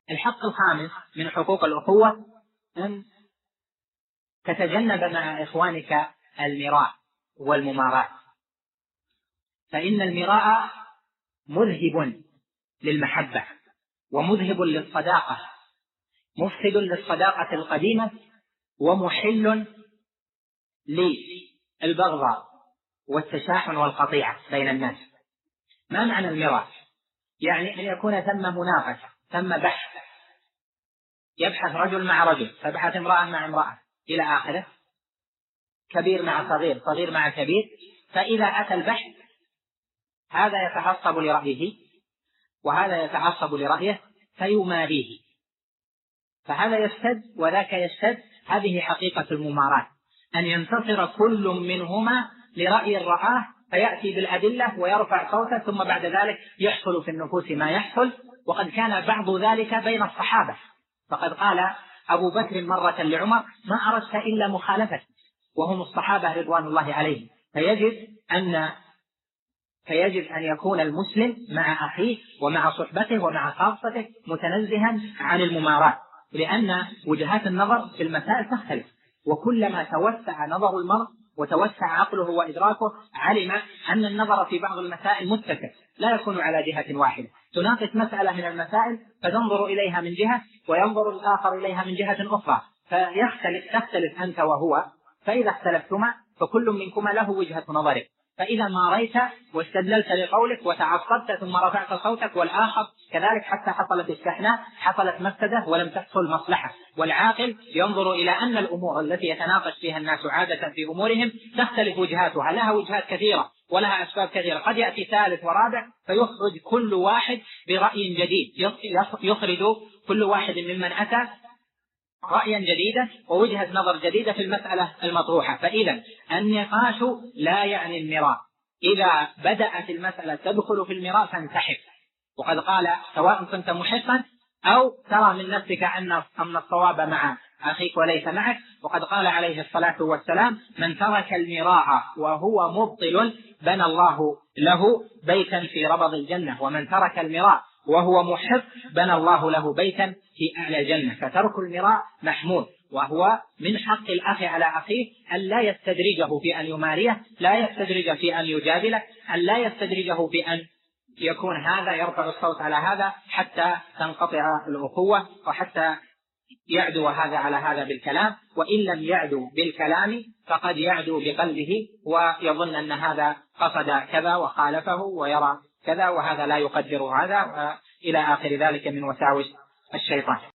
الحق الخامس من حقوق الأخوة أن تتجنب مع إخوانك المراء والمماراة، فإن المراء مذهب للمحبة ومذهب للصداقة، مفسد للصداقة القديمة ومحل للبغضاء والتشاحن والقطيعة بين الناس. ما معنى المراء؟ يعني أن يكون ثم مناقشة، ثم بحث، يبحث رجل مع رجل، تبحث امرأة مع امرأة إلى آخره، كبير مع صغير، صغير مع كبير، فإذا أتى البحث هذا يتعصب لرأيه وهذا يتعصب لرأيه فيماريه، فهذا يشتد وذاك يشتد. هذه حقيقة المماراة، أن ينتصر كل منهما لرأي رآه فيأتي بالأدلة ويرفع صوته، ثم بعد ذلك يحصل في النفوس ما يحصل. وقد كان بعض ذلك بين الصحابة، فقد قال أبو بكر مرة لعمر: ما أردت إلا مخالفة، وهم الصحابة رضوان الله عليهم. فيجب أن يكون المسلم مع أخيه ومع صحبته ومع خاصته متنزها عن المماراة، لأن وجهات النظر في المسائل تختلف، وكلما توسع نظر المرء وتوسع عقله وإدراكه علم أن النظر في بعض المسائل متسع، لا يكون على جهة واحدة. تناقش مسألة من المسائل فتنظر إليها من جهة وينظر الآخر إليها من جهة أخرى، تختلف أنت وهو، فإذا اختلفتما فكل منكما له وجهة نظره، فإذا ماريت واستدللت لقولك وتعصبت ثم رفعت صوتك والآخر كذلك حتى حصلت الشحناء، حصلت مفسدة ولم تحصل مصلحة. والعاقل ينظر إلى أن الأمور التي يتناقش فيها الناس عادة في أمورهم تختلف وجهاتها، لها وجهات كثيرة ولها أسباب كثيرة، قد يأتي ثالث ورابع فيخرج كل واحد برأي جديد، يخرج كل واحد ممن أتى رأيا جديدا ووجهة نظر جديدة في المسألة المطروحة. فإذا النقاش لا يعني المراء، إذا بدأت المسألة تدخل في المراء فانسحب. وقد قال: سواء كنت محقا أو ترى من نفسك أن الصواب مع أخيك وليس معك. وقد قال عليه الصلاة والسلام: من ترك المراء وهو مبطل بنى الله له بيتا في ربض الجنة، ومن ترك المراء وهو محق بنى الله له بيتا في أعلى الجنة. فترك المراء محمود، وهو من حق الأخ على أخيه أن لا يستدرجه في أن يماريه، لا يستدرجه في أن يجادله، أن لا يستدرجه في أن يكون هذا يرفع الصوت على هذا حتى تنقطع الأخوة، وحتى يعدو هذا على هذا بالكلام. وإن لم يعدو بالكلام فقد يعدو بقلبه ويظن أن هذا قصد كذا وخالفه ويرى كذا، وهذا لا يقدر هذا، إلى آخر ذلك من وساوس الشيطان.